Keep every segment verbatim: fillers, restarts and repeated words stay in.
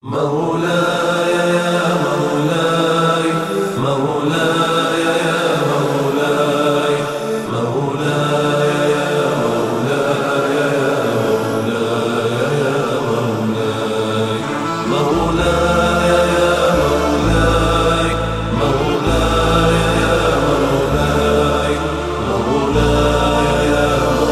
مولاي يا مولاي مولاي يا مولاي مولاي يا مولاي يا مولاي مولاي يا مولاي مولاي يا مولاي مولاي يا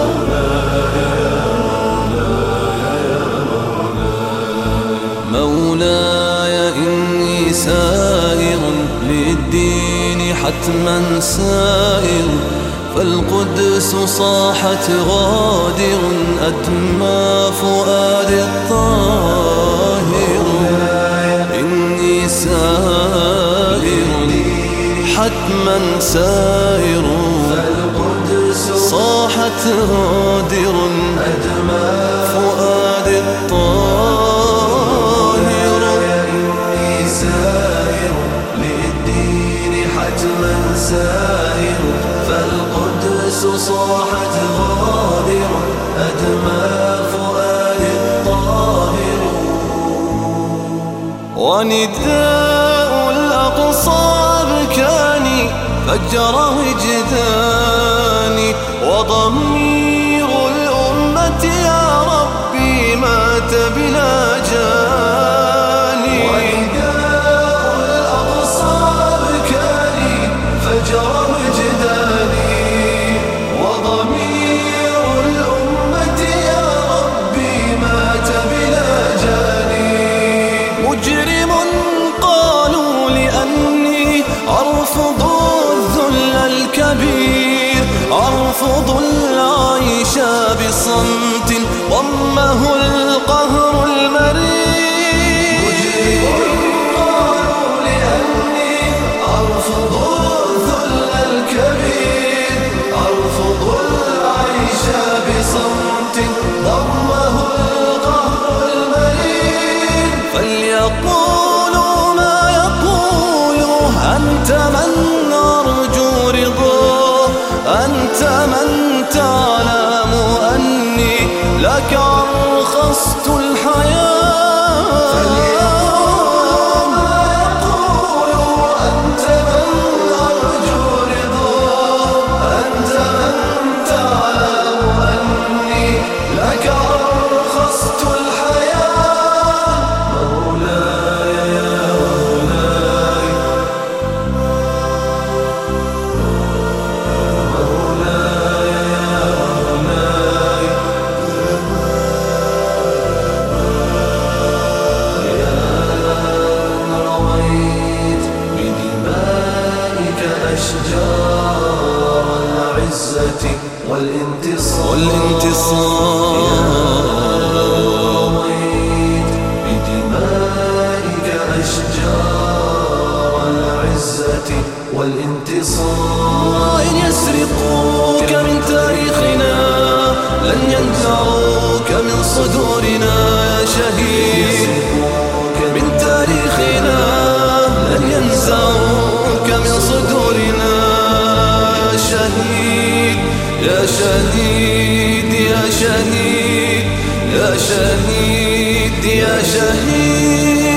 مولاي إني سائر للدين حتما سائر، فالقدس صاحت غادر أدمى فؤاد الطاهر. إني سائر حتما سائر، فالقدس صاحت غادر أدمى فؤاد الطاهر. سائر فالقدس صاحت غادر أدمى فؤاد الطاهر. ونداء الأقصى أبكاني فجر وجداني، وضمير الأمة يا ربي مات بلا جاني. فجر وجداني وضمير الأمة يا ربي مات بلا جاني. مجرم قالوا لأني أرفض الذل الكبير، أرفض العيش بصمت ضمه القهر المرير. مجرم قالوا لأني أرفض أرفض العيش بصمت ضمه القهر المرير. فليقولوا ما يقولوا، أنت من أرجو رضاه، أنت من تعلم أني لك أرخصت الحياة. أشجار العزة والانتصار رويت بدمائك أشجار العزة والانتصار. إن يسرقوك من تاريخنا لن ينزعوك من صدورنا يا شهيد. من تاريخنا لن ينزعوك من صدورنا يا شهيد يا شهيد يا شهيد يا شهيد يا شهيد.